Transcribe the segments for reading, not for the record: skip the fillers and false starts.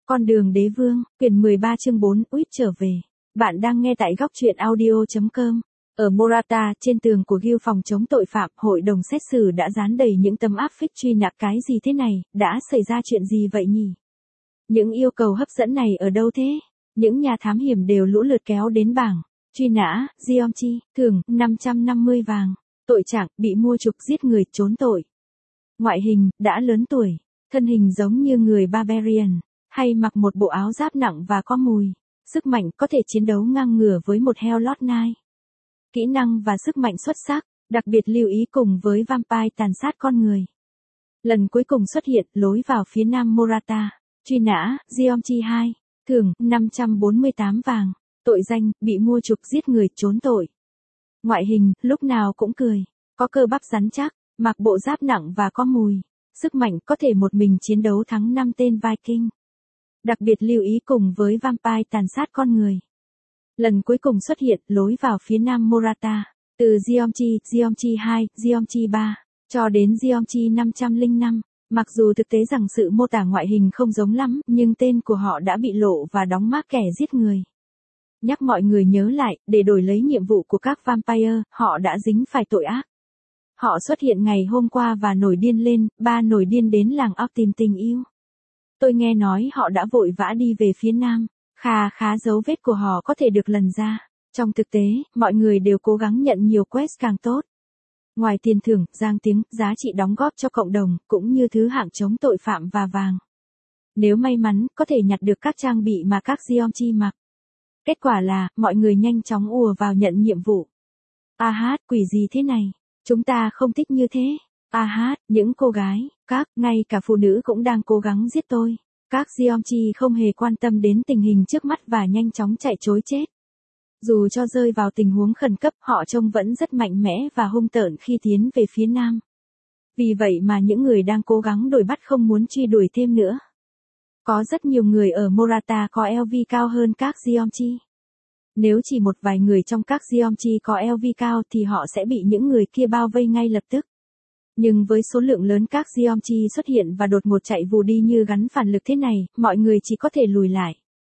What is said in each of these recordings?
Con đường đế vương, quyển 13 chương 4, Uýt trở về. Bạn đang nghe tại góc truyện audio.com. Ở Morata, trên tường của Guild phòng chống tội phạm, hội đồng xét xử đã dán đầy những tấm áp phích truy nã. Cái gì thế này, đã xảy ra chuyện gì vậy nhỉ? Những yêu cầu hấp dẫn này ở đâu thế? Những nhà thám hiểm đều lũ lượt kéo đến bảng. Truy nã, Giomchi, thưởng, 550 vàng. Tội trạng, bị mua chuộc giết người, trốn tội. Ngoại hình, đã lớn tuổi. Thân hình giống như người Barbarian. Hay mặc một bộ áo giáp nặng và có mùi. Sức mạnh có thể chiến đấu ngang ngửa với một Hellot Knight. Kỹ năng và sức mạnh xuất sắc, đặc biệt lưu ý cùng với Vampire tàn sát con người. Lần cuối cùng xuất hiện, lối vào phía nam Morata. Truy nã, Giomchi 2. Thưởng, 548 vàng. Tội danh, bị mua chuộc giết người, trốn tội. Ngoại hình, lúc nào cũng cười. Có cơ bắp rắn chắc, mặc bộ giáp nặng và có mùi. Sức mạnh có thể một mình chiến đấu thắng 5 tên Viking. Đặc biệt lưu ý cùng với Vampire tàn sát con người. Lần cuối cùng xuất hiện, lối vào phía nam Morata. Từ Giomchi 2, Giomchi 3, cho đến Giomchi 505. Mặc dù thực tế rằng sự mô tả ngoại hình không giống lắm, nhưng tên của họ đã bị lộ và đóng mác kẻ giết người. Nhắc mọi người nhớ lại, để đổi lấy nhiệm vụ của các vampire, họ đã dính phải tội ác. Họ xuất hiện ngày hôm qua và nổi điên lên, nổi điên đến làng óc tìm tình yêu. Tôi nghe nói họ đã vội vã đi về phía nam, khá dấu vết của họ có thể được lần ra. Trong thực tế, mọi người đều cố gắng nhận nhiều quest càng tốt. Ngoài tiền thưởng, danh tiếng, giá trị đóng góp cho cộng đồng, cũng như thứ hạng chống tội phạm và vàng. Nếu may mắn, có thể nhặt được các trang bị mà các Giomchi mặc. Kết quả là, mọi người nhanh chóng ùa vào nhận nhiệm vụ. Quỷ gì thế này? Chúng ta không thích như thế. Những cô gái, ngay cả phụ nữ cũng đang cố gắng giết tôi. Các Giomchi không hề quan tâm đến tình hình trước mắt và nhanh chóng chạy trối chết. Dù cho rơi vào tình huống khẩn cấp, họ trông vẫn rất mạnh mẽ và hung tợn khi tiến về phía nam. Vì vậy mà những người đang cố gắng đuổi bắt không muốn truy đuổi thêm nữa. Có rất nhiều người ở Morata có LV cao hơn các Giomchi. Nếu chỉ một vài người trong các Giomchi có LV cao thì họ sẽ bị những người kia bao vây ngay lập tức. Nhưng với số lượng lớn các Giomchi xuất hiện và đột ngột chạy vù đi như gắn phản lực thế này, mọi người chỉ có thể lùi lại.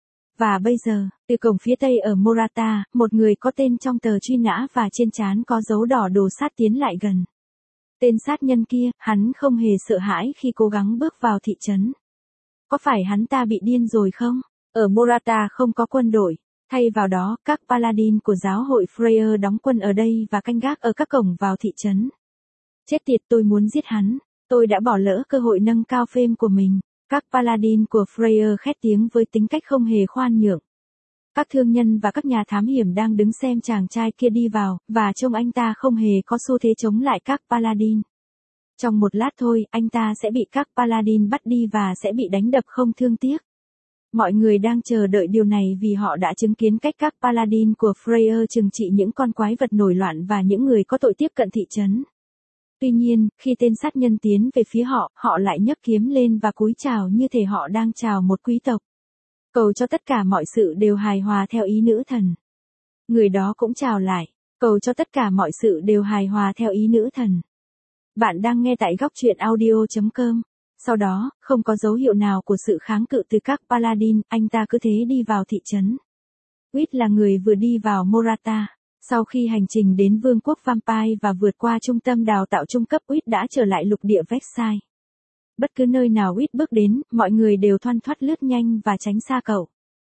Và bây giờ, từ cổng phía tây ở Morata, một người có tên trong tờ truy nã và trên trán có dấu đỏ đồ sát tiến lại gần. Tên sát nhân kia, hắn không hề sợ hãi khi cố gắng bước vào thị trấn. Có phải hắn ta bị điên rồi không? Ở Morata không có quân đội. Thay vào đó, các paladin của giáo hội Freyr đóng quân ở đây và canh gác ở các cổng vào thị trấn. Chết tiệt, tôi muốn giết hắn. Tôi đã bỏ lỡ cơ hội nâng cao fame của mình. Các paladin của Freyr khét tiếng với tính cách không hề khoan nhượng. Các thương nhân và các nhà thám hiểm đang đứng xem chàng trai kia đi vào, và trông anh ta không hề có xu thế chống lại các paladin. Trong một lát thôi, anh ta sẽ bị các paladin bắt đi và sẽ bị đánh đập không thương tiếc. Mọi người đang chờ đợi điều này vì họ đã chứng kiến cách các paladin của Freyr trừng trị những con quái vật nổi loạn và những người có tội tiếp cận thị trấn. Tuy nhiên, khi tên sát nhân tiến về phía họ, họ lại nhấc kiếm lên và cúi chào như thể họ đang chào một quý tộc. Cầu cho tất cả mọi sự đều hài hòa theo ý nữ thần. Người đó cũng chào lại, cầu cho tất cả mọi sự đều hài hòa theo ý nữ thần. Bạn đang nghe tại góc truyện audio.com. Sau đó, không có dấu hiệu nào của sự kháng cự từ các paladin, anh ta cứ thế đi vào thị trấn. Uýt là người vừa đi vào Morata. Sau khi hành trình đến Vương quốc Vampire và vượt qua trung tâm đào tạo trung cấp, Uýt đã trở lại lục địa Vexai. Bất cứ nơi nào Uýt bước đến, mọi người đều thoăn thoắt lướt nhanh và tránh xa cậu.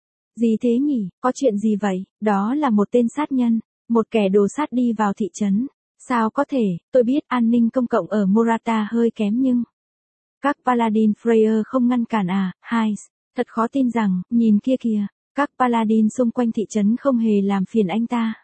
Gì thế nhỉ, có chuyện gì vậy? Đó là một tên sát nhân, một kẻ đồ sát đi vào thị trấn. Sao có thể, tôi biết an ninh công cộng ở Morata hơi kém nhưng... Các paladin Freyr không ngăn cản thật khó tin rằng, nhìn kia kìa, các paladin xung quanh thị trấn không hề làm phiền anh ta.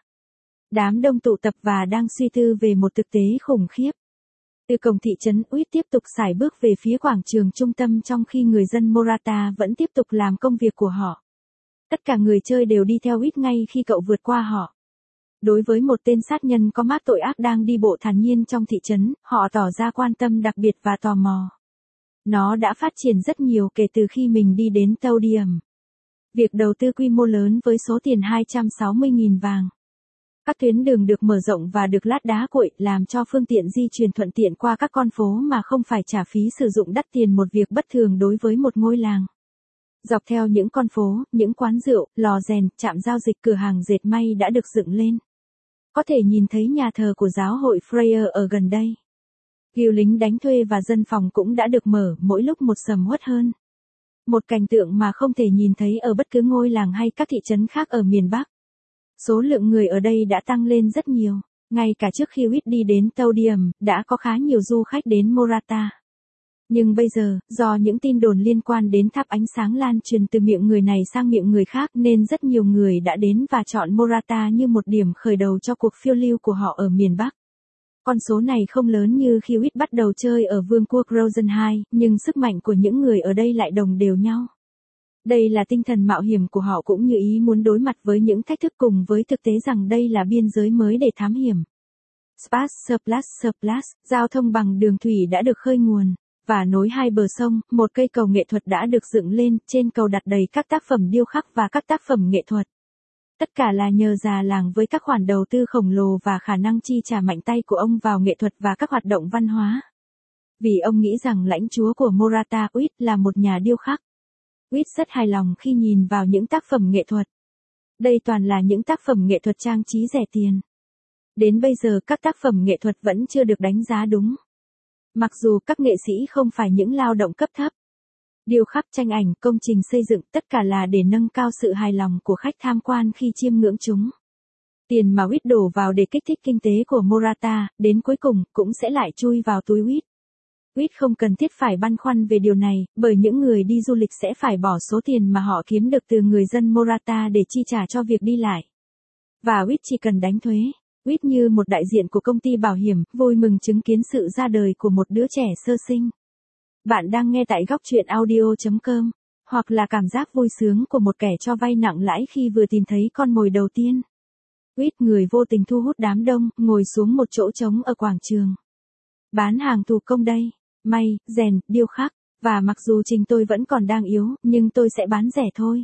Đám đông tụ tập và đang suy tư về một thực tế khủng khiếp. Từ cổng thị trấn, Uýt tiếp tục sải bước về phía quảng trường trung tâm trong khi người dân Morata vẫn tiếp tục làm công việc của họ. Tất cả người chơi đều đi theo Uýt ngay khi cậu vượt qua họ. Đối với một tên sát nhân có mác tội ác đang đi bộ thản nhiên trong thị trấn, họ tỏ ra quan tâm đặc biệt và tò mò. Nó đã phát triển rất nhiều kể từ khi mình đi đến Taudium. Việc đầu tư quy mô lớn với số tiền 260.000 vàng. Các tuyến đường được mở rộng và được lát đá cuội làm cho phương tiện di chuyển thuận tiện qua các con phố mà không phải trả phí sử dụng đắt tiền, một việc bất thường đối với một ngôi làng. Dọc theo những con phố, những quán rượu, lò rèn, trạm giao dịch, cửa hàng dệt may đã được dựng lên. Có thể nhìn thấy nhà thờ của giáo hội Freya ở gần đây. Guild lính đánh thuê và dân phòng cũng đã được mở, mỗi lúc một sầm uất hơn. Một cảnh tượng mà không thể nhìn thấy ở bất cứ ngôi làng hay các thị trấn khác ở miền Bắc. Số lượng người ở đây đã tăng lên rất nhiều. Ngay cả trước khi Whit đi đến Taudium, đã có khá nhiều du khách đến Morata. Nhưng bây giờ, do những tin đồn liên quan đến tháp ánh sáng lan truyền từ miệng người này sang miệng người khác nên rất nhiều người đã đến và chọn Morata như một điểm khởi đầu cho cuộc phiêu lưu của họ ở miền Bắc. Con số này không lớn như khi Whit bắt đầu chơi ở Vương quốc Rosenheim, nhưng sức mạnh của những người ở đây lại đồng đều nhau. Đây là tinh thần mạo hiểm của họ cũng như ý muốn đối mặt với những thách thức cùng với thực tế rằng đây là biên giới mới để thám hiểm. Surplus, giao thông bằng đường thủy đã được khơi nguồn, và nối hai bờ sông, một cây cầu nghệ thuật đã được dựng lên, trên cầu đặt đầy các tác phẩm điêu khắc và các tác phẩm nghệ thuật. Tất cả là nhờ già làng với các khoản đầu tư khổng lồ và khả năng chi trả mạnh tay của ông vào nghệ thuật và các hoạt động văn hóa. Vì ông nghĩ rằng lãnh chúa của Morata Whit là một nhà điêu khắc. Whit rất hài lòng khi nhìn vào những tác phẩm nghệ thuật. Đây toàn là những tác phẩm nghệ thuật trang trí rẻ tiền. Đến bây giờ các tác phẩm nghệ thuật vẫn chưa được đánh giá đúng. Mặc dù các nghệ sĩ không phải những lao động cấp thấp. Điêu khắc, tranh ảnh, công trình xây dựng tất cả là để nâng cao sự hài lòng của khách tham quan khi chiêm ngưỡng chúng. Tiền mà Whit đổ vào để kích thích kinh tế của Morata, đến cuối cùng, cũng sẽ lại chui vào túi Whit. Whit không cần thiết phải băn khoăn về điều này, bởi những người đi du lịch sẽ phải bỏ số tiền mà họ kiếm được từ người dân Morata để chi trả cho việc đi lại. Và Whit chỉ cần đánh thuế. Whit như một đại diện của công ty bảo hiểm, vui mừng chứng kiến sự ra đời của một đứa trẻ sơ sinh. Bạn đang nghe tại góc truyện audio.com, hoặc là cảm giác vui sướng của một kẻ cho vay nặng lãi khi vừa tìm thấy con mồi đầu tiên. Whit, người vô tình thu hút đám đông, ngồi xuống một chỗ trống ở quảng trường. Bán hàng thủ công đây, may, rèn, điêu khắc, và mặc dù trình tôi vẫn còn đang yếu, nhưng tôi sẽ bán rẻ thôi.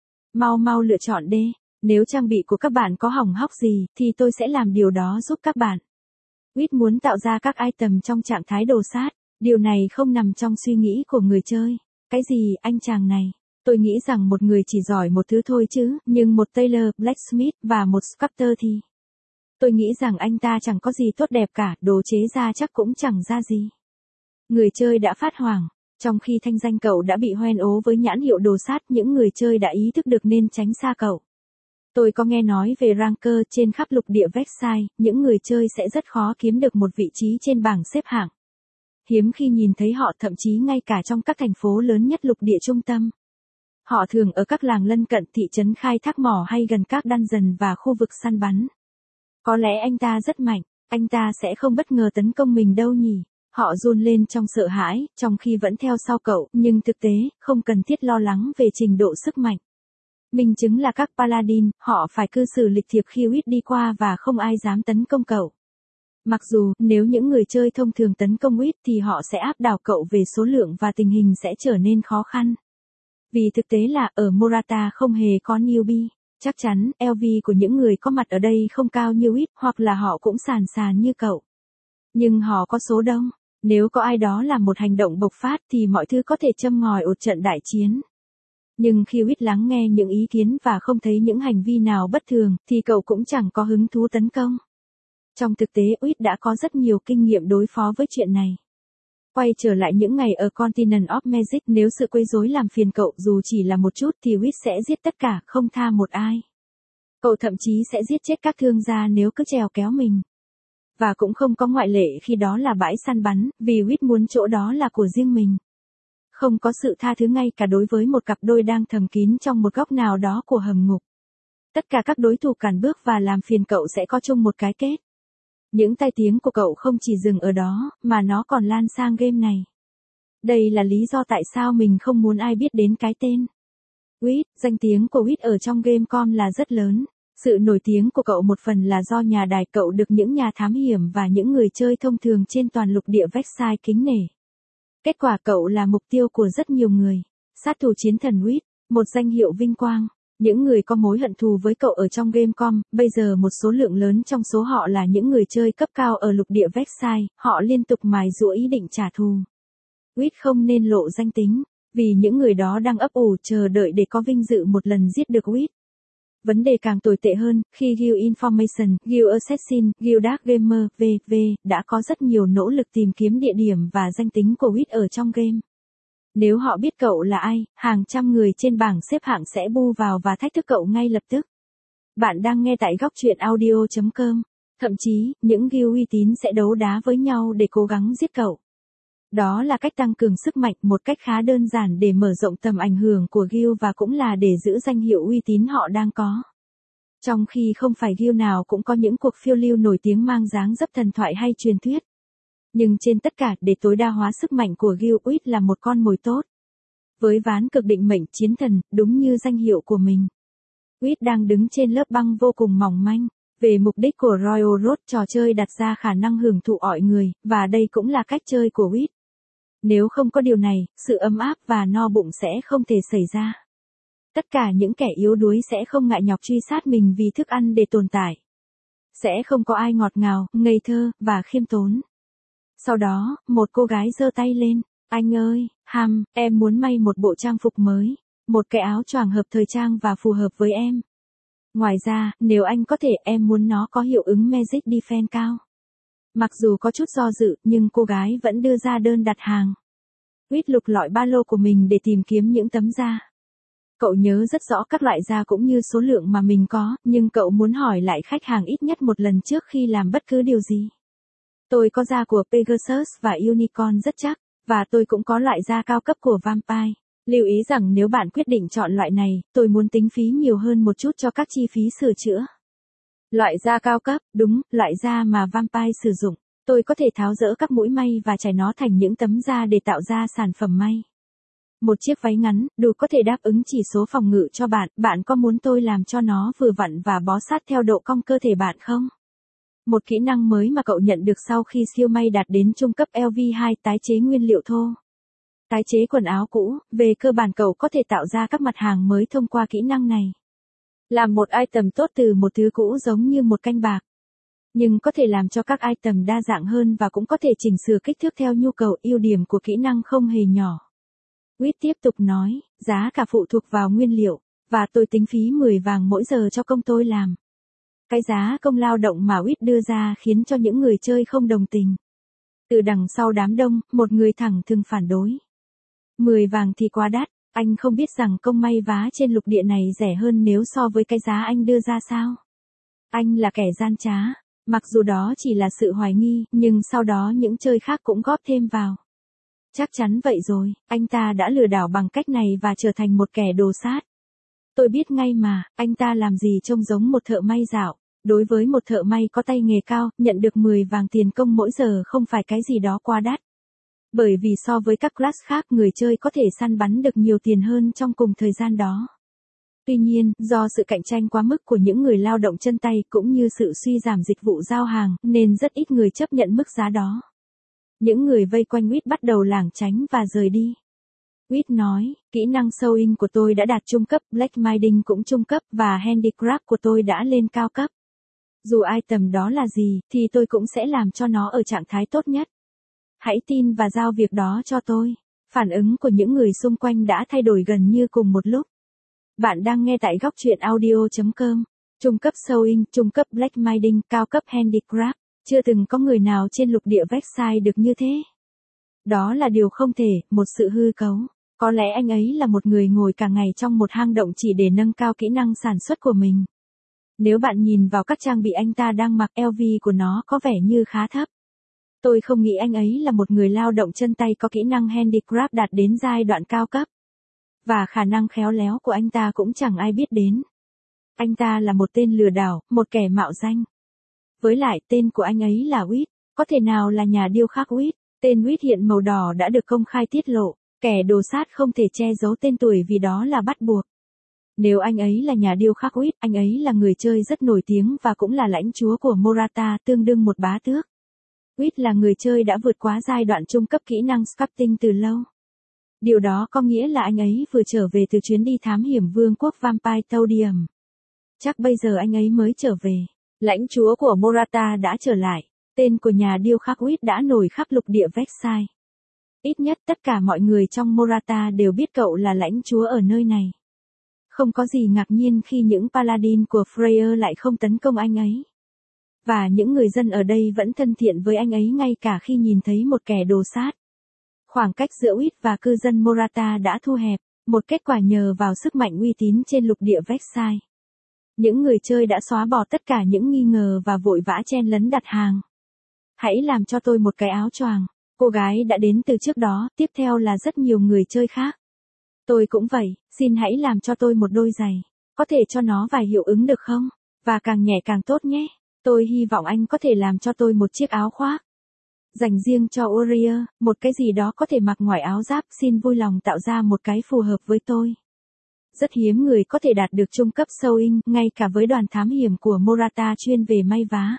Mau lựa chọn đi, nếu trang bị của các bạn có hỏng hóc gì, thì tôi sẽ làm điều đó giúp các bạn. Whit muốn tạo ra các item trong trạng thái đồ sát. Điều này không nằm trong suy nghĩ của người chơi. Cái gì, anh chàng này? Tôi nghĩ rằng một người chỉ giỏi một thứ thôi chứ, nhưng một tailor, blacksmith và một sculptor thì... Tôi nghĩ rằng anh ta chẳng có gì tốt đẹp cả, đồ chế ra chắc cũng chẳng ra gì. Người chơi đã phát hoảng. Trong khi thanh danh cậu đã bị hoen ố với nhãn hiệu đồ sát, những người chơi đã ý thức được nên tránh xa cậu. Tôi có nghe nói về ranker trên khắp lục địa Versailles, những người chơi sẽ rất khó kiếm được một vị trí trên bảng xếp hạng. Hiếm khi nhìn thấy họ, thậm chí ngay cả trong các thành phố lớn nhất lục địa trung tâm. Họ thường ở các làng lân cận, thị trấn khai thác mỏ hay gần các dungeon và khu vực săn bắn. Có lẽ anh ta rất mạnh, anh ta sẽ không bất ngờ tấn công mình đâu nhỉ. Họ run lên trong sợ hãi, trong khi vẫn theo sau cậu, nhưng thực tế, không cần thiết lo lắng về trình độ sức mạnh. Minh chứng là các paladin, họ phải cư xử lịch thiệp khi Whit đi qua và không ai dám tấn công cậu. Mặc dù, nếu những người chơi thông thường tấn công Whit thì họ sẽ áp đảo cậu về số lượng và tình hình sẽ trở nên khó khăn. Vì thực tế là, ở Morata không hề có newbie. Chắc chắn, LV của những người có mặt ở đây không cao như Whit, hoặc là họ cũng sàn như cậu. Nhưng họ có số đông. Nếu có ai đó làm một hành động bộc phát thì mọi thứ có thể châm ngòi một trận đại chiến. Nhưng khi Whit lắng nghe những ý kiến và không thấy những hành vi nào bất thường, thì cậu cũng chẳng có hứng thú tấn công. Trong thực tế, Whit đã có rất nhiều kinh nghiệm đối phó với chuyện này. Quay trở lại những ngày ở Continent of Magic, nếu sự quấy rối làm phiền cậu dù chỉ là một chút thì Whit sẽ giết tất cả, không tha một ai. Cậu thậm chí sẽ giết chết các thương gia nếu cứ trèo kéo mình. Và cũng không có ngoại lệ khi đó là bãi săn bắn, vì Whit muốn chỗ đó là của riêng mình. Không có sự tha thứ ngay cả đối với một cặp đôi đang thầm kín trong một góc nào đó của hầm ngục. Tất cả các đối thủ cản bước và làm phiền cậu sẽ có chung một cái kết. Những tai tiếng của cậu không chỉ dừng ở đó, mà nó còn lan sang game này. Đây là lý do tại sao mình không muốn ai biết đến cái tên Whit. Danh tiếng của Whit ở trong Gamecom là rất lớn. Sự nổi tiếng của cậu một phần là do nhà đài cậu được những nhà thám hiểm và những người chơi thông thường trên toàn lục địa Versailles kính nể. Kết quả cậu là mục tiêu của rất nhiều người. Sát thủ chiến thần Whit, một danh hiệu vinh quang. Những người có mối hận thù với cậu ở trong Gamecom, bây giờ một số lượng lớn trong số họ là những người chơi cấp cao ở lục địa Versailles, họ liên tục mài giũa ý định trả thù. Whit không nên lộ danh tính. Vì những người đó đang ấp ủ chờ đợi để có vinh dự một lần giết được Wit. Vấn đề càng tồi tệ hơn, khi Guild Information, Guild Assassin, Guild Dark Gamer, v.v. đã có rất nhiều nỗ lực tìm kiếm địa điểm và danh tính của Wit ở trong game. Nếu họ biết cậu là ai, hàng trăm người trên bảng xếp hạng sẽ bu vào và thách thức cậu ngay lập tức. Bạn đang nghe tại góc truyện audio.com. Thậm chí, những guild uy tín sẽ đấu đá với nhau để cố gắng giết cậu. Đó là cách tăng cường sức mạnh, một cách khá đơn giản để mở rộng tầm ảnh hưởng của guild và cũng là để giữ danh hiệu uy tín họ đang có. Trong khi không phải guild nào cũng có những cuộc phiêu lưu nổi tiếng mang dáng dấp thần thoại hay truyền thuyết. Nhưng trên tất cả, để tối đa hóa sức mạnh của guild, Wit là một con mồi tốt. Với ván cực định mệnh chiến thần, đúng như danh hiệu của mình. Wit đang đứng trên lớp băng vô cùng mỏng manh. Về mục đích của Royal Road, trò chơi đặt ra khả năng hưởng thụ mọi người, và đây cũng là cách chơi của Wit. Nếu không có điều này, sự ấm áp và no bụng sẽ không thể xảy ra. Tất cả những kẻ yếu đuối sẽ không ngại nhọc truy sát mình vì thức ăn để tồn tại. Sẽ không có ai ngọt ngào, ngây thơ, và khiêm tốn. Sau đó, một cô gái giơ tay lên. Anh ơi, em muốn may một bộ trang phục mới. Một cái áo choàng hợp thời trang và phù hợp với em. Ngoài ra, nếu anh có thể, em muốn nó có hiệu ứng Magic Defense cao. Mặc dù có chút do dự, nhưng cô gái vẫn đưa ra đơn đặt hàng. Wit lục lọi ba lô của mình để tìm kiếm những tấm da. Cậu nhớ rất rõ các loại da cũng như số lượng mà mình có, nhưng cậu muốn hỏi lại khách hàng ít nhất một lần trước khi làm bất cứ điều gì. Tôi có da của Pegasus và Unicorn rất chắc, và tôi cũng có loại da cao cấp của Vampire. Lưu ý rằng nếu bạn quyết định chọn loại này, tôi muốn tính phí nhiều hơn một chút cho các chi phí sửa chữa. Loại da cao cấp, đúng, loại da mà Vampire sử dụng. Tôi có thể tháo dỡ các mũi may và trải nó thành những tấm da để tạo ra sản phẩm may. Một chiếc váy ngắn, đủ có thể đáp ứng chỉ số phòng ngự cho bạn. Bạn có muốn tôi làm cho nó vừa vặn và bó sát theo độ cong cơ thể bạn không? Một kỹ năng mới mà cậu nhận được sau khi siêu may đạt đến trung cấp LV2, tái chế nguyên liệu thô. Tái chế quần áo cũ, về cơ bản cậu có thể tạo ra các mặt hàng mới thông qua kỹ năng này. Làm một item tốt từ một thứ cũ giống như một canh bạc. Nhưng có thể làm cho các item đa dạng hơn và cũng có thể chỉnh sửa kích thước theo nhu cầu. Ưu điểm của kỹ năng không hề nhỏ. Wit tiếp tục nói, giá cả phụ thuộc vào nguyên liệu, và tôi tính phí 10 vàng mỗi giờ cho công tôi làm. Cái giá công lao động mà Wit đưa ra khiến cho những người chơi không đồng tình. Từ đằng sau đám đông, một người thẳng thừng phản đối. 10 vàng thì quá đắt, anh không biết rằng công may vá trên lục địa này rẻ hơn nếu so với cái giá anh đưa ra sao? Anh là kẻ gian trá, mặc dù đó chỉ là sự hoài nghi, nhưng sau đó những chơi khác cũng góp thêm vào. Chắc chắn vậy rồi, anh ta đã lừa đảo bằng cách này và trở thành một kẻ đồ sát. Tôi biết ngay mà, anh ta làm gì trông giống một thợ may dạo. Đối với một thợ may có tay nghề cao, nhận được 10 vàng tiền công mỗi giờ không phải cái gì đó quá đắt. Bởi vì so với các class khác, người chơi có thể săn bắn được nhiều tiền hơn trong cùng thời gian đó. Tuy nhiên, do sự cạnh tranh quá mức của những người lao động chân tay cũng như sự suy giảm dịch vụ giao hàng, nên rất ít người chấp nhận mức giá đó. Những người vây quanh Wit bắt đầu lảng tránh và rời đi. Wit nói, kỹ năng sewing của tôi đã đạt trung cấp, Black Minding cũng trung cấp và Handicraft của tôi đã lên cao cấp. Dù item đó là gì, thì tôi cũng sẽ làm cho nó ở trạng thái tốt nhất. Hãy tin và giao việc đó cho tôi. Phản ứng của những người xung quanh đã thay đổi gần như cùng một lúc. Bạn đang nghe tại góc truyện audio.com. Trung cấp sewing, trung cấp Black Minding, cao cấp Handicraft. Chưa từng có người nào trên lục địa Vexai được như thế. Đó là điều không thể, một sự hư cấu. Có lẽ anh ấy là một người ngồi cả ngày trong một hang động chỉ để nâng cao kỹ năng sản xuất của mình. Nếu bạn nhìn vào các trang bị anh ta đang mặc, LV của nó có vẻ như khá thấp. Tôi không nghĩ anh ấy là một người lao động chân tay có kỹ năng Handicraft đạt đến giai đoạn cao cấp. Và khả năng khéo léo của anh ta cũng chẳng ai biết đến. Anh ta là một tên lừa đảo, một kẻ mạo danh. Với lại tên của anh ấy là Wit, có thể nào là nhà điêu khắc Wit. Tên Wit hiện màu đỏ đã được công khai tiết lộ, kẻ đồ sát không thể che giấu tên tuổi vì đó là bắt buộc. Nếu anh ấy là nhà điêu khắc Wit, anh ấy là người chơi rất nổi tiếng và cũng là lãnh chúa của Morata, tương đương một bá tước. Wit là người chơi đã vượt quá giai đoạn trung cấp kỹ năng sculpting từ lâu. Điều đó có nghĩa là anh ấy vừa trở về từ chuyến đi thám hiểm vương quốc Vampire Toadium. Chắc bây giờ anh ấy mới trở về. Lãnh chúa của Morata đã trở lại. Tên của nhà điêu khắc Wit đã nổi khắp lục địa Vexai. Ít nhất tất cả mọi người trong Morata đều biết cậu là lãnh chúa ở nơi này. Không có gì ngạc nhiên khi những paladin của Freyr lại không tấn công anh ấy. Và những người dân ở đây vẫn thân thiện với anh ấy ngay cả khi nhìn thấy một kẻ đồ sát. Khoảng cách giữa Uyt và cư dân Morata đã thu hẹp, một kết quả nhờ vào sức mạnh uy tín trên lục địa Vexai. Những người chơi đã xóa bỏ tất cả những nghi ngờ và vội vã chen lấn đặt hàng. Hãy làm cho tôi một cái áo choàng. Cô gái đã đến từ trước đó, tiếp theo là rất nhiều người chơi khác. Tôi cũng vậy, xin hãy làm cho tôi một đôi giày. Có thể cho nó vài hiệu ứng được không? Và càng nhẹ càng tốt nhé. Tôi hy vọng anh có thể làm cho tôi một chiếc áo khoác. Dành riêng cho Warrior, một cái gì đó có thể mặc ngoài áo giáp, xin vui lòng tạo ra một cái phù hợp với tôi. Rất hiếm người có thể đạt được trung cấp sewing, ngay cả với đoàn thám hiểm của Morata chuyên về may vá.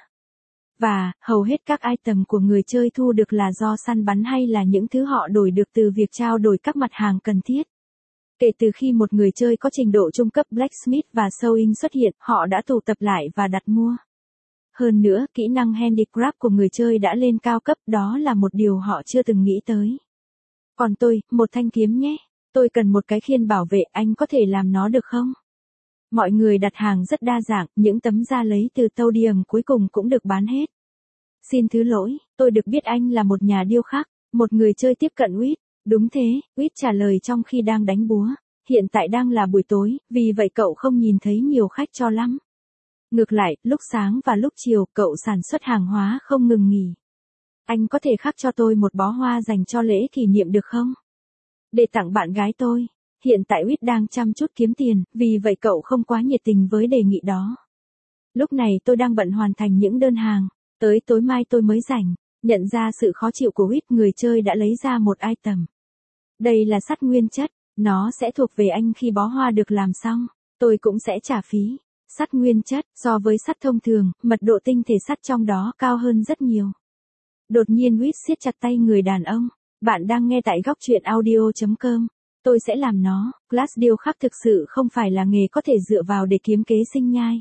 Và, hầu hết các item của người chơi thu được là do săn bắn hay là những thứ họ đổi được từ việc trao đổi các mặt hàng cần thiết. Kể từ khi một người chơi có trình độ trung cấp Blacksmith và Sewing xuất hiện, họ đã tụ tập lại và đặt mua. Hơn nữa, kỹ năng handicraft của người chơi đã lên cao cấp, đó là một điều họ chưa từng nghĩ tới. Còn tôi, một thanh kiếm nhé. Tôi cần một cái khiên bảo vệ, anh có thể làm nó được không? Mọi người đặt hàng rất đa dạng, những tấm da lấy từ Todium cuối cùng cũng được bán hết. Xin thứ lỗi, tôi được biết anh là một nhà điêu khắc, một người chơi tiếp cận Uyt. Đúng thế, Uyt trả lời trong khi đang đánh búa. Hiện tại đang là buổi tối, vì vậy cậu không nhìn thấy nhiều khách cho lắm. Ngược lại, lúc sáng và lúc chiều, cậu sản xuất hàng hóa không ngừng nghỉ. Anh có thể khắc cho tôi một bó hoa dành cho lễ kỷ niệm được không? Để tặng bạn gái tôi. Hiện tại Uyt đang chăm chút kiếm tiền, vì vậy cậu không quá nhiệt tình với đề nghị đó. Lúc này tôi đang bận hoàn thành những đơn hàng, tới tối mai tôi mới rảnh. Nhận ra sự khó chịu của Uyt, người chơi đã lấy ra một item. Đây là sắt nguyên chất, nó sẽ thuộc về anh khi bó hoa được làm xong, tôi cũng sẽ trả phí. Sắt nguyên chất, so với sắt thông thường, mật độ tinh thể sắt trong đó cao hơn rất nhiều. Đột nhiên Uyt siết chặt tay người đàn ông. Bạn đang nghe tại góc truyện audio.com. Tôi sẽ làm nó. Glass điêu khắc thực sự không phải là nghề có thể dựa vào để kiếm kế sinh nhai.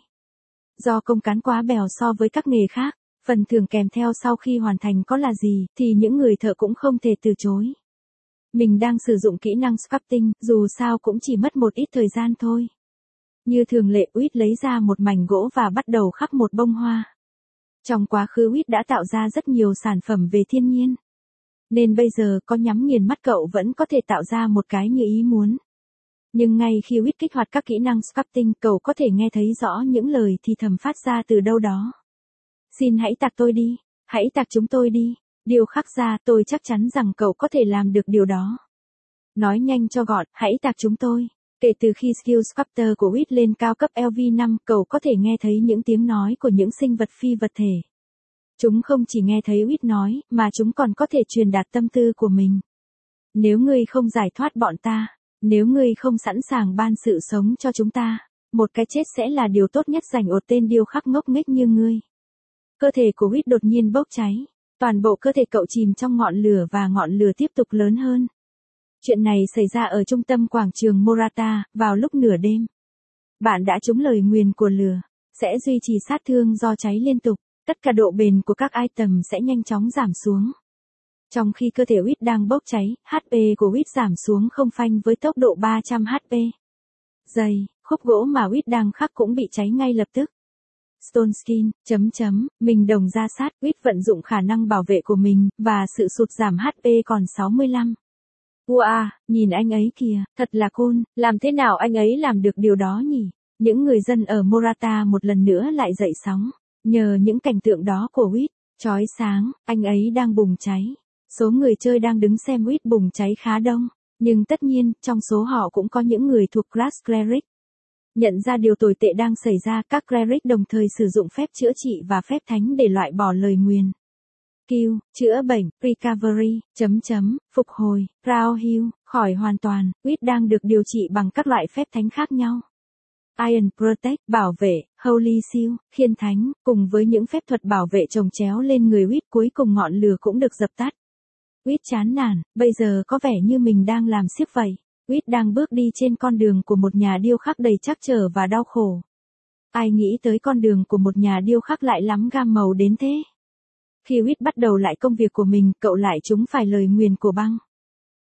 Do công cán quá bèo so với các nghề khác, phần thưởng kèm theo sau khi hoàn thành có là gì, thì những người thợ cũng không thể từ chối. Mình đang sử dụng kỹ năng sculpting, dù sao cũng chỉ mất một ít thời gian thôi. Như thường lệ, Uyt lấy ra một mảnh gỗ và bắt đầu khắc một bông hoa. Trong quá khứ Uyt đã tạo ra rất nhiều sản phẩm về thiên nhiên. Nên bây giờ có nhắm nghiền mắt cậu vẫn có thể tạo ra một cái như ý muốn. Nhưng ngay khi Uyt kích hoạt các kỹ năng sculpting, cậu có thể nghe thấy rõ những lời thì thầm phát ra từ đâu đó. Xin hãy tạc tôi đi, hãy tạc chúng tôi đi. Điêu khắc ra, tôi chắc chắn rằng cậu có thể làm được điều đó. Nói nhanh cho gọn, hãy tạc chúng tôi. Kể từ khi skill sculptor của Uyt lên cao cấp LV5, cậu có thể nghe thấy những tiếng nói của những sinh vật phi vật thể. Chúng không chỉ nghe thấy Uyt nói, mà chúng còn có thể truyền đạt tâm tư của mình. Nếu ngươi không giải thoát bọn ta, nếu ngươi không sẵn sàng ban sự sống cho chúng ta, một cái chết sẽ là điều tốt nhất dành ột tên điêu khắc ngốc nghếch như ngươi. Cơ thể của Uyt đột nhiên bốc cháy. Toàn bộ cơ thể cậu chìm trong ngọn lửa và ngọn lửa tiếp tục lớn hơn. Chuyện này xảy ra ở trung tâm quảng trường Morata, vào lúc nửa đêm. Bạn đã trúng lời nguyền của lửa, sẽ duy trì sát thương do cháy liên tục, tất cả độ bền của các item sẽ nhanh chóng giảm xuống. Trong khi cơ thể Uyt đang bốc cháy, HP của Uyt giảm xuống không phanh với tốc độ 300 HP. Giày, khúc gỗ mà Uyt đang khắc cũng bị cháy ngay lập tức. Stone Skin, mình đồng ra sát, Uyt vận dụng khả năng bảo vệ của mình, và sự sụt giảm HP còn 65. Wow, nhìn anh ấy kìa, thật là cool, làm thế nào anh ấy làm được điều đó nhỉ? Những người dân ở Morata một lần nữa lại dậy sóng, nhờ những cảnh tượng đó của Uyt, chói sáng, anh ấy đang bùng cháy. Số người chơi đang đứng xem Uyt bùng cháy khá đông, nhưng tất nhiên, trong số họ cũng có những người thuộc Grass Cleric. Nhận ra điều tồi tệ đang xảy ra, các cleric đồng thời sử dụng phép chữa trị và phép thánh để loại bỏ lời nguyền. Heal, chữa bệnh, recovery, phục hồi, crown heal, khỏi hoàn toàn, Uyt đang được điều trị bằng các loại phép thánh khác nhau. Iron Protect, bảo vệ, Holy Seal, khiên thánh, cùng với những phép thuật bảo vệ chồng chéo lên người Uyt, cuối cùng ngọn lửa cũng được dập tắt. Uyt chán nản, bây giờ có vẻ như mình đang làm xiếc vậy. Uyt đang bước đi trên con đường của một nhà điêu khắc đầy trắc trở và đau khổ. Ai nghĩ tới con đường của một nhà điêu khắc lại lắm gam màu đến thế? Khi Uyt bắt đầu lại công việc của mình, cậu lại trúng phải lời nguyền của băng.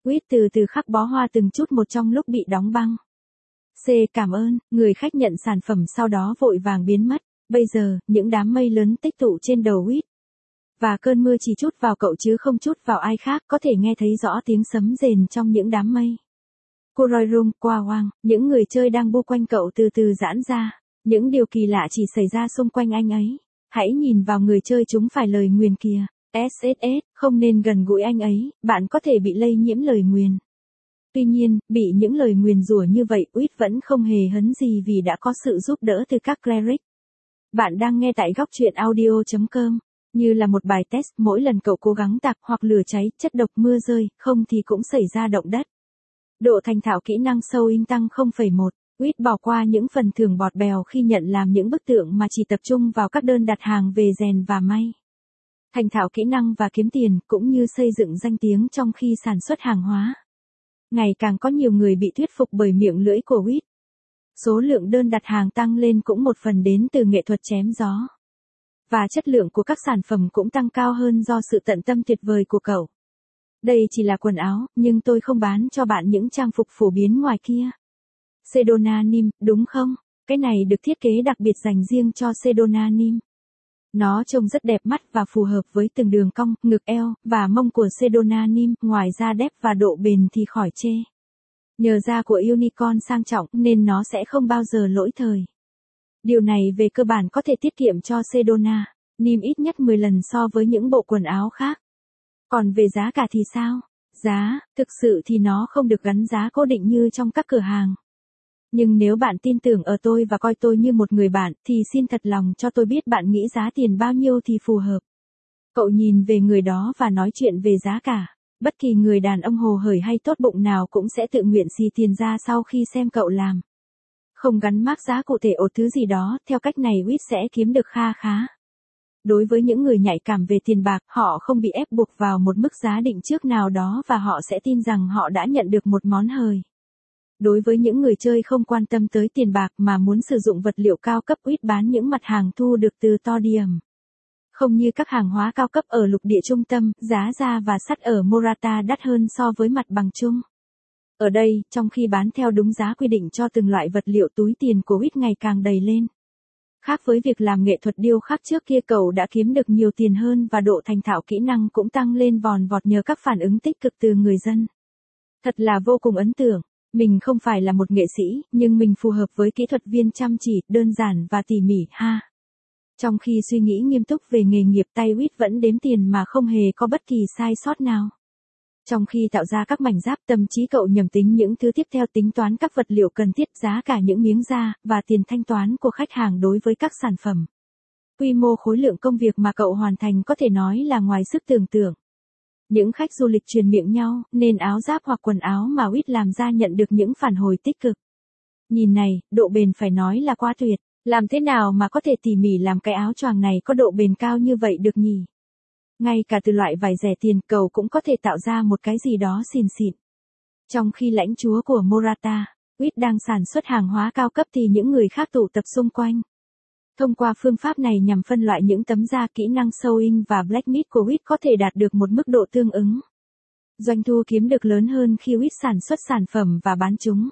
Quýt từ từ khắc bó hoa từng chút một trong lúc bị đóng băng. C. Cảm ơn, người khách nhận sản phẩm sau đó vội vàng biến mất. Bây giờ, những đám mây lớn tích tụ trên đầu Quýt. Và cơn mưa chỉ chút vào cậu chứ không chút vào ai khác, có thể nghe thấy rõ tiếng sấm rền trong những đám mây. Koroirum, Qua Wang, những người chơi đang bu quanh cậu từ từ giãn ra. Những điều kỳ lạ chỉ xảy ra xung quanh anh ấy. Hãy nhìn vào người chơi, chúng phải lời nguyền kìa. SSS, không nên gần gũi anh ấy, bạn có thể bị lây nhiễm lời nguyền. Tuy nhiên, bị những lời nguyền rủa như vậy, Quýt vẫn không hề hấn gì vì đã có sự giúp đỡ từ các cleric. Bạn đang nghe tại góc truyện audio.com. Như là một bài test, mỗi lần cậu cố gắng tạc hoặc lửa cháy, chất độc, mưa rơi, không thì cũng xảy ra động đất. Độ thành thạo kỹ năng sewing tăng 0,1. Quýt bỏ qua những phần thưởng bọt bèo khi nhận làm những bức tượng mà chỉ tập trung vào các đơn đặt hàng về rèn và may. Thành thạo kỹ năng và kiếm tiền, cũng như xây dựng danh tiếng trong khi sản xuất hàng hóa. Ngày càng có nhiều người bị thuyết phục bởi miệng lưỡi của Quýt. Số lượng đơn đặt hàng tăng lên cũng một phần đến từ nghệ thuật chém gió. Và chất lượng của các sản phẩm cũng tăng cao hơn do sự tận tâm tuyệt vời của cậu. Đây chỉ là quần áo, nhưng tôi không bán cho bạn những trang phục phổ biến ngoài kia. Sedona Nim, đúng không? Cái này được thiết kế đặc biệt dành riêng cho Sedona Nim. Nó trông rất đẹp mắt và phù hợp với từng đường cong, ngực, eo và mông của Sedona Nim, ngoài da đẹp và độ bền thì khỏi chê. Nhờ da của unicorn sang trọng nên nó sẽ không bao giờ lỗi thời. Điều này về cơ bản có thể tiết kiệm cho Sedona Nim ít nhất 10 lần so với những bộ quần áo khác. Còn về giá cả thì sao? Giá, thực sự thì nó không được gắn giá cố định như trong các cửa hàng. Nhưng nếu bạn tin tưởng ở tôi và coi tôi như một người bạn, thì xin thật lòng cho tôi biết bạn nghĩ giá tiền bao nhiêu thì phù hợp. Cậu nhìn về người đó và nói chuyện về giá cả. Bất kỳ người đàn ông hồ hởi hay tốt bụng nào cũng sẽ tự nguyện xì tiền ra sau khi xem cậu làm. Không gắn mác giá cụ thể ột thứ gì đó, theo cách này Quýt sẽ kiếm được kha khá. Đối với những người nhạy cảm về tiền bạc, họ không bị ép buộc vào một mức giá định trước nào đó và họ sẽ tin rằng họ đã nhận được một món hời. Đối với những người chơi không quan tâm tới tiền bạc mà muốn sử dụng vật liệu cao cấp, Quýt bán những mặt hàng thu được từ Todium. Không như các hàng hóa cao cấp ở lục địa trung tâm, giá da và sắt ở Morata đắt hơn so với mặt bằng chung. Ở đây, trong khi bán theo đúng giá quy định cho từng loại vật liệu, túi tiền của Quýt ngày càng đầy lên. Khác với việc làm nghệ thuật điêu khắc trước kia, cậu đã kiếm được nhiều tiền hơn và độ thành thạo kỹ năng cũng tăng lên vòn vọt nhờ các phản ứng tích cực từ người dân. Thật là vô cùng ấn tượng. Mình không phải là một nghệ sĩ, nhưng mình phù hợp với kỹ thuật viên chăm chỉ, đơn giản và tỉ mỉ ha. Trong khi suy nghĩ nghiêm túc về nghề nghiệp, tay Quýt vẫn đếm tiền mà không hề có bất kỳ sai sót nào. Trong khi tạo ra các mảnh giáp, tâm trí cậu nhầm tính những thứ tiếp theo, tính toán các vật liệu cần thiết, giá cả những miếng da, và tiền thanh toán của khách hàng đối với các sản phẩm. Quy mô khối lượng công việc mà cậu hoàn thành có thể nói là ngoài sức tưởng tượng. Những khách du lịch truyền miệng nhau, nên áo giáp hoặc quần áo mà Quýt làm ra nhận được những phản hồi tích cực. Nhìn này, độ bền phải nói là quá tuyệt. Làm thế nào mà có thể tỉ mỉ làm cái áo choàng này có độ bền cao như vậy được nhỉ? Ngay cả từ loại vải rẻ tiền, cậu cũng có thể tạo ra một cái gì đó xịn xịn. Trong khi lãnh chúa của Morata, Quýt đang sản xuất hàng hóa cao cấp thì những người khác tụ tập xung quanh. Thông qua phương pháp này nhằm phân loại những tấm da, kỹ năng sewing và blacksmith của Quýt có thể đạt được một mức độ tương ứng. Doanh thu kiếm được lớn hơn khi Quýt sản xuất sản phẩm và bán chúng.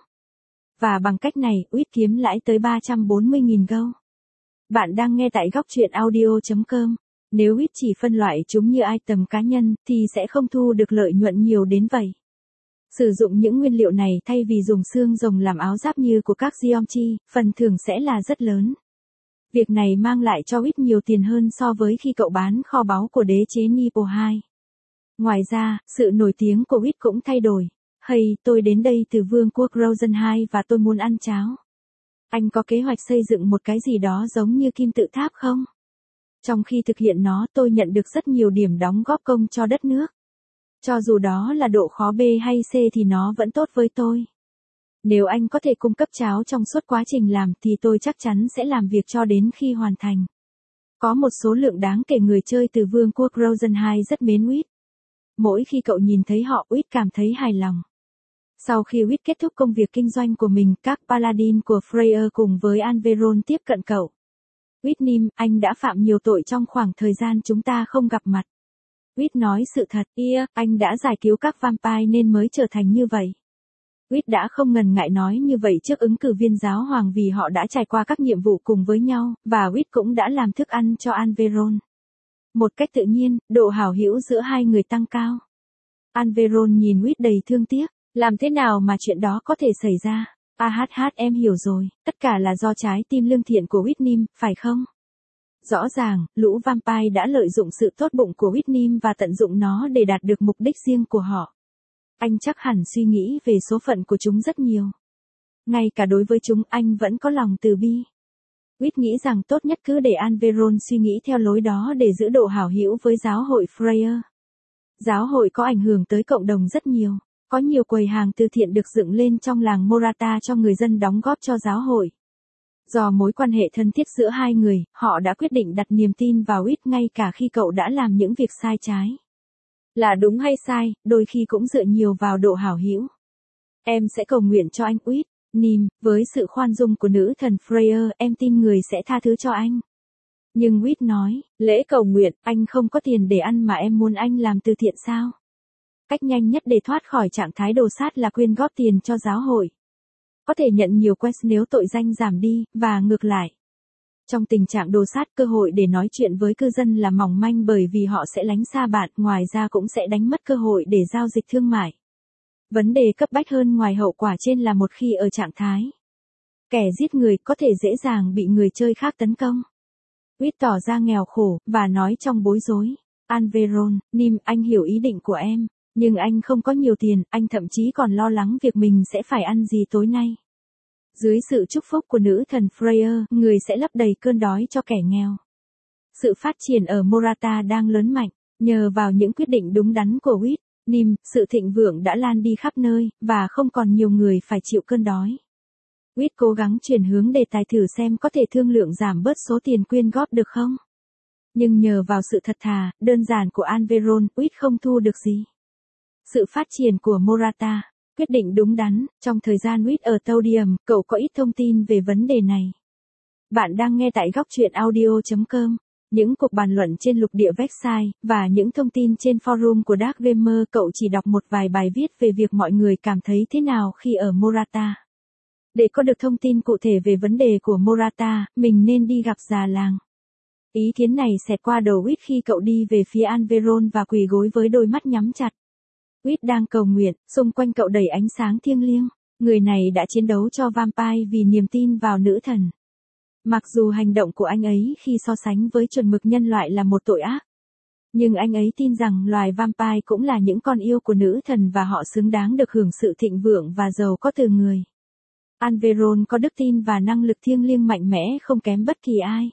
Và bằng cách này, Quýt kiếm lãi tới 340.000 gold. Bạn đang nghe tại góc truyện audio.com. Nếu Quýt chỉ phân loại chúng như item cá nhân, thì sẽ không thu được lợi nhuận nhiều đến vậy. Sử dụng những nguyên liệu này thay vì dùng xương rồng làm áo giáp như của các Geomchi, phần thưởng sẽ là rất lớn. Việc này mang lại cho Quýt nhiều tiền hơn so với khi cậu bán kho báu của đế chế Nipo 2. Ngoài ra, sự nổi tiếng của Quýt cũng thay đổi. Hey, tôi đến đây từ vương quốc Rosen 2 và tôi muốn ăn cháo. Anh có kế hoạch xây dựng một cái gì đó giống như kim tự tháp không? Trong khi thực hiện nó, tôi nhận được rất nhiều điểm đóng góp công cho đất nước. Cho dù đó là độ khó B hay C thì nó vẫn tốt với tôi. Nếu anh có thể cung cấp cháo trong suốt quá trình làm thì tôi chắc chắn sẽ làm việc cho đến khi hoàn thành. Có một số lượng đáng kể người chơi từ vương quốc Rosen 2 rất mến Quýt. Mỗi khi cậu nhìn thấy họ, Quýt cảm thấy hài lòng. Sau khi Quýt kết thúc công việc kinh doanh của mình, các paladin của Freyr cùng với Anveron tiếp cận cậu. Quýt Nim, anh đã phạm nhiều tội trong khoảng thời gian chúng ta không gặp mặt. Reed nói sự thật, anh đã giải cứu các vampire nên mới trở thành như vậy. Reed đã không ngần ngại nói như vậy trước ứng cử viên giáo hoàng vì họ đã trải qua các nhiệm vụ cùng với nhau, và Reed cũng đã làm thức ăn cho Alveron. Một cách tự nhiên, độ hảo hữu giữa hai người tăng cao. Alveron nhìn Reed đầy thương tiếc, làm thế nào mà chuyện đó có thể xảy ra? Em hiểu rồi, tất cả là do trái tim lương thiện của Whitney, phải không? Rõ ràng, lũ vampire đã lợi dụng sự tốt bụng của Whitney và tận dụng nó để đạt được mục đích riêng của họ. Anh chắc hẳn suy nghĩ về số phận của chúng rất nhiều. Ngay cả đối với chúng anh vẫn có lòng từ bi. Reed nghĩ rằng tốt nhất cứ để Alveron suy nghĩ theo lối đó để giữ độ hảo hữu với giáo hội Freya. Giáo hội có ảnh hưởng tới cộng đồng rất nhiều. Có nhiều quầy hàng từ thiện được dựng lên trong làng Morata cho người dân đóng góp cho giáo hội. Do mối quan hệ thân thiết giữa hai người, họ đã quyết định đặt niềm tin vào Reed ngay cả khi cậu đã làm những việc sai trái. Là đúng hay sai, đôi khi cũng dựa nhiều vào độ hảo hữu. Em sẽ cầu nguyện cho anh Whitney, với sự khoan dung của nữ thần Freya, em tin người sẽ tha thứ cho anh. Nhưng Reed nói, lễ cầu nguyện, anh không có tiền để ăn mà em muốn anh làm từ thiện sao? Cách nhanh nhất để thoát khỏi trạng thái đồ sát là quyên góp tiền cho giáo hội. Có thể nhận nhiều quest nếu tội danh giảm đi, và ngược lại. Trong tình trạng đồ sát, cơ hội để nói chuyện với cư dân là mỏng manh bởi vì họ sẽ lánh xa bạn, ngoài ra cũng sẽ đánh mất cơ hội để giao dịch thương mại. Vấn đề cấp bách hơn ngoài hậu quả trên là một khi ở trạng thái kẻ giết người có thể dễ dàng bị người chơi khác tấn công. Reed tỏ ra nghèo khổ, và nói trong bối rối. Alveron, anh hiểu ý định của em, nhưng anh không có nhiều tiền, anh thậm chí còn lo lắng việc mình sẽ phải ăn gì tối nay. Dưới sự chúc phúc của nữ thần Freya, người sẽ lấp đầy cơn đói cho kẻ nghèo. Sự phát triển ở Morata đang lớn mạnh, nhờ vào những quyết định đúng đắn của Whitney, sự thịnh vượng đã lan đi khắp nơi, và không còn nhiều người phải chịu cơn đói. Reed cố gắng chuyển hướng đề tài thử xem có thể thương lượng giảm bớt số tiền quyên góp được không. Nhưng nhờ vào sự thật thà, đơn giản của Alveron, Reed không thu được gì. Sự phát triển của Morata, quyết định đúng đắn, trong thời gian Reed ở Todium, cậu có ít thông tin về vấn đề này. Bạn đang nghe tại góc truyện audio.com. Những cuộc bàn luận trên lục địa website, và những thông tin trên forum của Dark Gamer, cậu chỉ đọc một vài bài viết về việc mọi người cảm thấy thế nào khi ở Morata. Để có được thông tin cụ thể về vấn đề của Morata, mình nên đi gặp già làng. Ý kiến này xẹt qua đầu Reed khi cậu đi về phía Alveron và quỳ gối với đôi mắt nhắm chặt. Reed đang cầu nguyện, xung quanh cậu đầy ánh sáng thiêng liêng. Người này đã chiến đấu cho vampire vì niềm tin vào nữ thần. Mặc dù hành động của anh ấy khi so sánh với chuẩn mực nhân loại là một tội ác. Nhưng anh ấy tin rằng loài vampire cũng là những con yêu của nữ thần và họ xứng đáng được hưởng sự thịnh vượng và giàu có từ người. Alveron có đức tin và năng lực thiêng liêng mạnh mẽ không kém bất kỳ ai.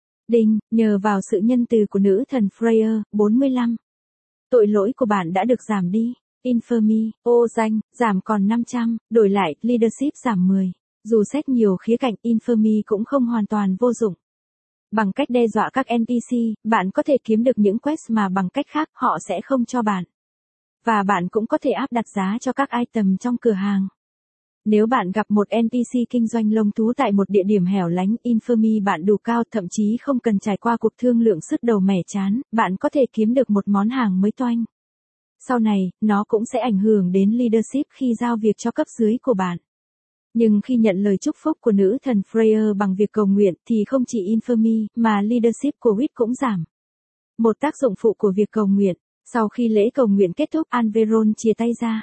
Nhờ vào sự nhân từ của nữ thần Freya, 45. Tội lỗi của bạn đã được giảm đi. Infamy, ô danh, giảm còn 500, đổi lại, leadership giảm 10. Dù xét nhiều khía cạnh, Infamy cũng không hoàn toàn vô dụng. Bằng cách đe dọa các NPC, bạn có thể kiếm được những quest mà bằng cách khác họ sẽ không cho bạn. Và bạn cũng có thể áp đặt giá cho các item trong cửa hàng. Nếu bạn gặp một NPC kinh doanh lông thú tại một địa điểm hẻo lánh, Infamy bạn đủ cao, thậm chí không cần trải qua cuộc thương lượng sứt đầu mẻ chán, bạn có thể kiếm được một món hàng mới toanh. Sau này, nó cũng sẽ ảnh hưởng đến leadership khi giao việc cho cấp dưới của bạn. Nhưng khi nhận lời chúc phúc của nữ thần Freya bằng việc cầu nguyện thì không chỉ Infamy mà leadership của Reed cũng giảm. Một tác dụng phụ của việc cầu nguyện, sau khi lễ cầu nguyện kết thúc, Alveron chia tay ra.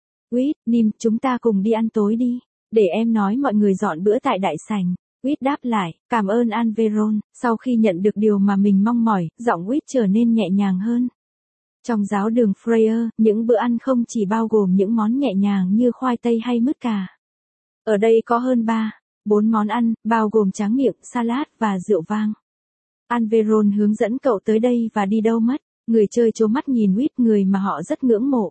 Reed, chúng ta cùng đi ăn tối đi, để em nói mọi người dọn bữa tại đại sảnh. Reed đáp lại, cảm ơn Alveron. Sau khi nhận được điều mà mình mong mỏi, giọng Reed trở nên nhẹ nhàng hơn. Trong giáo đường Freya, những bữa ăn không chỉ bao gồm những món nhẹ nhàng như khoai tây hay mứt cà. Ở đây có hơn 4 món ăn, bao gồm tráng miệng, salad và rượu vang. Alveron hướng dẫn cậu tới đây và đi đâu mất. Người chơi trố mắt nhìn Reed, người mà họ rất ngưỡng mộ.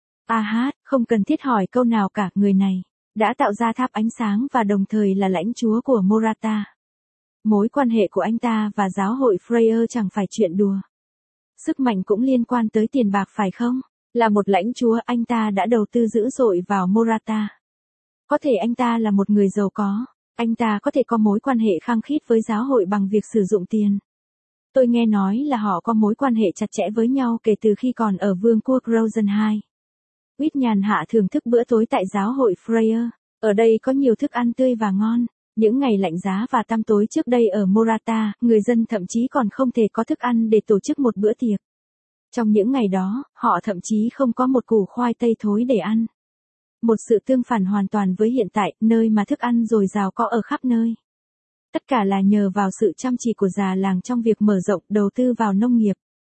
Không cần thiết hỏi câu nào cả, người này đã tạo ra tháp ánh sáng và đồng thời là lãnh chúa của Morata. Mối quan hệ của anh ta và giáo hội Freya chẳng phải chuyện đùa. Sức mạnh cũng liên quan tới tiền bạc phải không? Là một lãnh chúa, anh ta đã đầu tư dữ dội vào Morata. Có thể anh ta là một người giàu có, anh ta có thể có mối quan hệ khăng khít với giáo hội bằng việc sử dụng tiền. Tôi nghe nói là họ có mối quan hệ chặt chẽ với nhau kể từ khi còn ở vương quốc Rosenheim. Whit nhàn hạ thưởng thức bữa tối tại giáo hội Freya. Ở đây có nhiều thức ăn tươi và ngon. Những ngày lạnh giá và tăm tối trước đây ở Morata, người dân thậm chí còn không thể có thức ăn để tổ chức một bữa tiệc. Trong những ngày đó, họ thậm chí không có một củ khoai tây thối để ăn. Một sự tương phản hoàn toàn với hiện tại, nơi mà thức ăn dồi dào có ở khắp nơi. Tất cả là nhờ vào sự chăm chỉ của già làng trong việc mở rộng đầu tư vào nông nghiệp.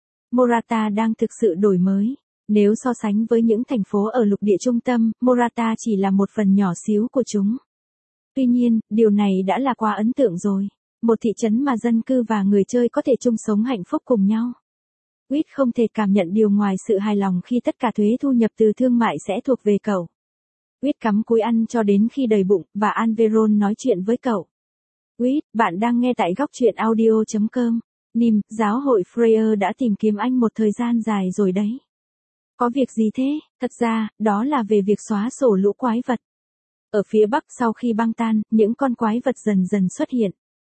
Morata đang thực sự đổi mới. Nếu so sánh với những thành phố ở lục địa trung tâm, Morata chỉ là một phần nhỏ xíu của chúng. Tuy nhiên, điều này đã là quá ấn tượng rồi. Một thị trấn mà dân cư và người chơi có thể chung sống hạnh phúc cùng nhau. Whit không thể cảm nhận điều ngoài sự hài lòng khi tất cả thuế thu nhập từ thương mại sẽ thuộc về cậu. Whit cắm cúi ăn cho đến khi đầy bụng, và Alveron nói chuyện với cậu. Whit, bạn đang nghe tại góc truyện audio.com. Nim, giáo hội Freya đã tìm kiếm anh một thời gian dài rồi đấy. Có việc gì thế? Thật ra, đó là về việc xóa sổ lũ quái vật. Ở phía Bắc sau khi băng tan, những con quái vật dần dần xuất hiện.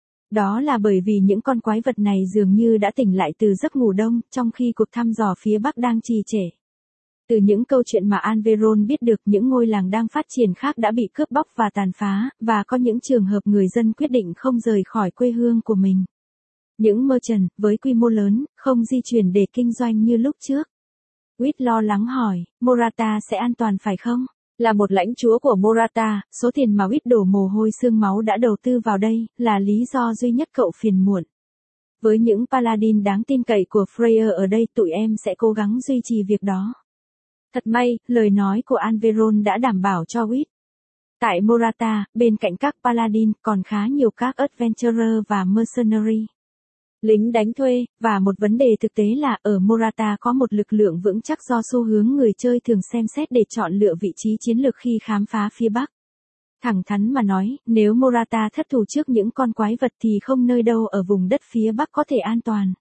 Đó là bởi vì những con quái vật này dường như đã tỉnh lại từ giấc ngủ đông, trong khi cuộc thăm dò phía Bắc đang trì trệ. Từ những câu chuyện mà Alveron biết được, những ngôi làng đang phát triển khác đã bị cướp bóc và tàn phá, và có những trường hợp người dân quyết định không rời khỏi quê hương của mình. Những merchant, với quy mô lớn, không di chuyển để kinh doanh như lúc trước. Whit lo lắng hỏi, Morata sẽ an toàn phải không? Là một lãnh chúa của Morata, số tiền mà Whit đổ mồ hôi xương máu đã đầu tư vào đây, là lý do duy nhất cậu phiền muộn. Với những paladin đáng tin cậy của Freya ở đây, tụi em sẽ cố gắng duy trì việc đó. Thật may, lời nói của Alveron đã đảm bảo cho Whit. Tại Morata, bên cạnh các paladin, còn khá nhiều các adventurer và mercenary. Lính đánh thuê, và một vấn đề thực tế là ở Morata có một lực lượng vững chắc do xu hướng người chơi thường xem xét để chọn lựa vị trí chiến lược khi khám phá phía Bắc. Thẳng thắn mà nói, nếu Morata thất thủ trước những con quái vật thì không nơi đâu ở vùng đất phía Bắc có thể an toàn.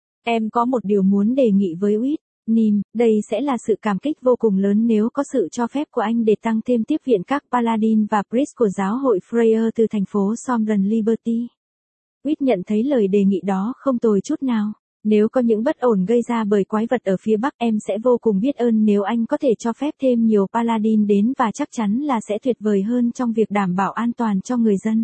Em có một điều muốn đề nghị với Whit. Nim, đây sẽ là sự cảm kích vô cùng lớn nếu có sự cho phép của anh để tăng thêm tiếp viện các paladin và priest của giáo hội Freya từ thành phố Somren Liberty. Whit nhận thấy lời đề nghị đó không tồi chút nào. Nếu có những bất ổn gây ra bởi quái vật ở phía Bắc, em sẽ vô cùng biết ơn nếu anh có thể cho phép thêm nhiều paladin đến, và chắc chắn là sẽ tuyệt vời hơn trong việc đảm bảo an toàn cho người dân.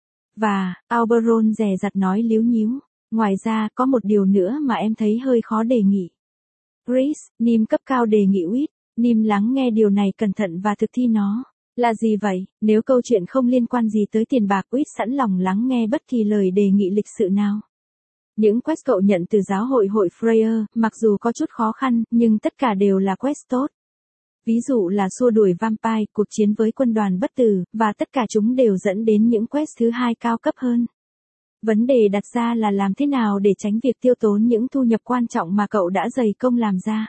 Và, Alberon dè dặt nói líu nhíu. Ngoài ra, có một điều nữa mà em thấy hơi khó đề nghị. Chris, Nim cấp cao đề nghị Whit. Nim lắng nghe điều này cẩn thận và thực thi nó. Là gì vậy? Nếu câu chuyện không liên quan gì tới tiền bạc, Whit sẵn lòng lắng nghe bất kỳ lời đề nghị lịch sự nào. Những quest cậu nhận từ giáo hội Freya, mặc dù có chút khó khăn, nhưng tất cả đều là quest tốt. Ví dụ là xua đuổi vampire, cuộc chiến với quân đoàn bất tử, và tất cả chúng đều dẫn đến những quest thứ hai cao cấp hơn. Vấn đề đặt ra là làm thế nào để tránh việc tiêu tốn những thu nhập quan trọng mà cậu đã dày công làm ra.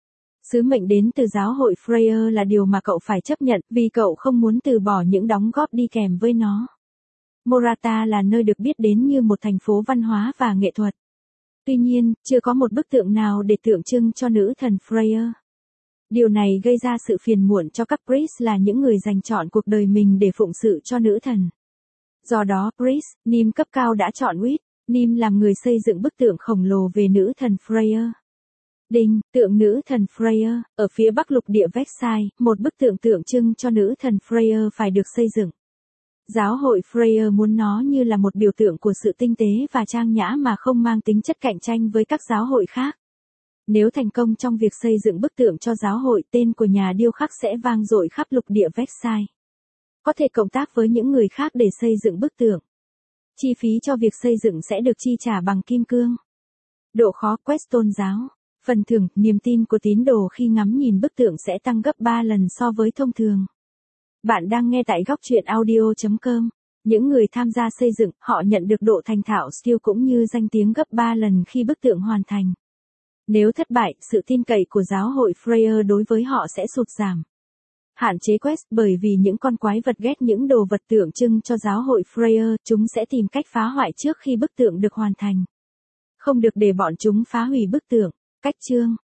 Sứ mệnh đến từ giáo hội Freya là điều mà cậu phải chấp nhận, vì cậu không muốn từ bỏ những đóng góp đi kèm với nó. Morata là nơi được biết đến như một thành phố văn hóa và nghệ thuật. Tuy nhiên, chưa có một bức tượng nào để tượng trưng cho nữ thần Freya. Điều này gây ra sự phiền muộn cho các priest là những người dành trọn cuộc đời mình để phụng sự cho nữ thần. Do đó, priest, Nim cấp cao đã chọn Whit. Nim làm người xây dựng bức tượng khổng lồ về nữ thần Freya. Đinh, tượng nữ thần Freya, ở phía bắc lục địa Vexai, một bức tượng tượng trưng cho nữ thần Freya phải được xây dựng. Giáo hội Freya muốn nó như là một biểu tượng của sự tinh tế và trang nhã mà không mang tính chất cạnh tranh với các giáo hội khác. Nếu thành công trong việc xây dựng bức tượng cho giáo hội, tên của nhà điêu khắc sẽ vang dội khắp lục địa Vexai. Có thể cộng tác với những người khác để xây dựng bức tượng. Chi phí cho việc xây dựng sẽ được chi trả bằng kim cương. Độ khó quest tôn giáo. Phần thưởng, niềm tin của tín đồ khi ngắm nhìn bức tượng sẽ tăng gấp 3 lần so với thông thường. Bạn đang nghe tại góc truyện audio.com. Những người tham gia xây dựng, họ nhận được độ thành thạo skill cũng như danh tiếng gấp 3 lần khi bức tượng hoàn thành. Nếu thất bại, sự tin cậy của giáo hội Freya đối với họ sẽ sụt giảm. Hạn chế quest, bởi vì những con quái vật ghét những đồ vật tượng trưng cho giáo hội Freya, chúng sẽ tìm cách phá hoại trước khi bức tượng được hoàn thành. Không được để bọn chúng phá hủy bức tượng. Cách chương